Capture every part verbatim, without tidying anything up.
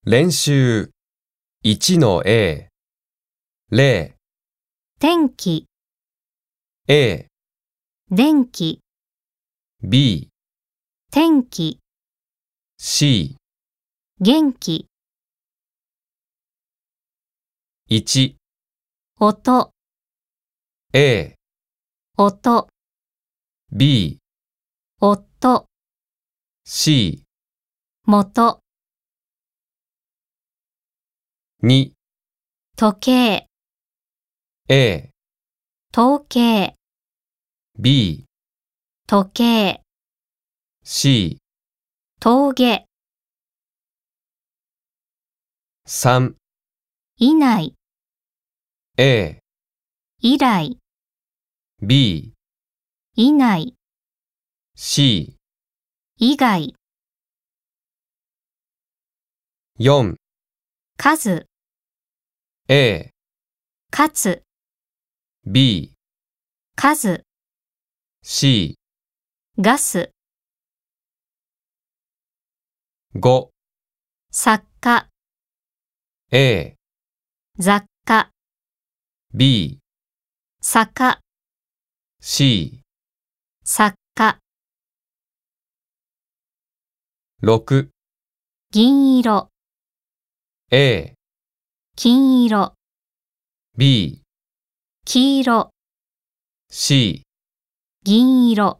練習 いちのエー、例、 天気、 A、 電気、 B、 天気、 C、 元気、 いち、 音、 A、 音、 B、 夫、 C、 元、 に、 時計、 A、 統計、 B、 時計、 C、 峠、 さん、 以内、 A、 以来、 B、 以内、 C、 以外、 よん、 数、 A、 かつ、 B、 数、 C、 ガス、 ご、 作家、 A、 雑貨、 B、 坂、 C、 作家、 ろく、 銀色、 A、 金色、 B、 黄色、 C、 銀色、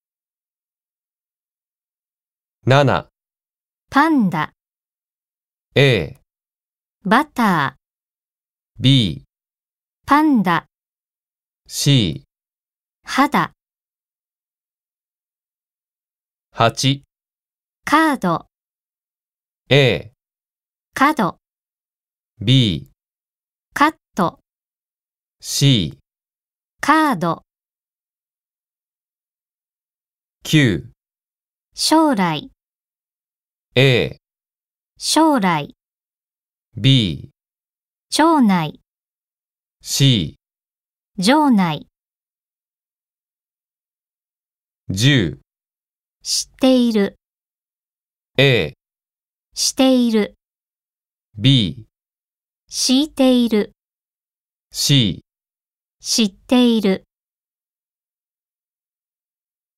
なな、 パンダ、 A、 バター、 B、 パンダ、 C、 肌、 はち、 カード、 A、 角、 B、 カット、 C、 カード、 きゅう、 将来、 A、 将来、 B、 町内、 C、 場内、 じゅう、 知っている、 A、 している、 B、 敷いている、 C、 知っている。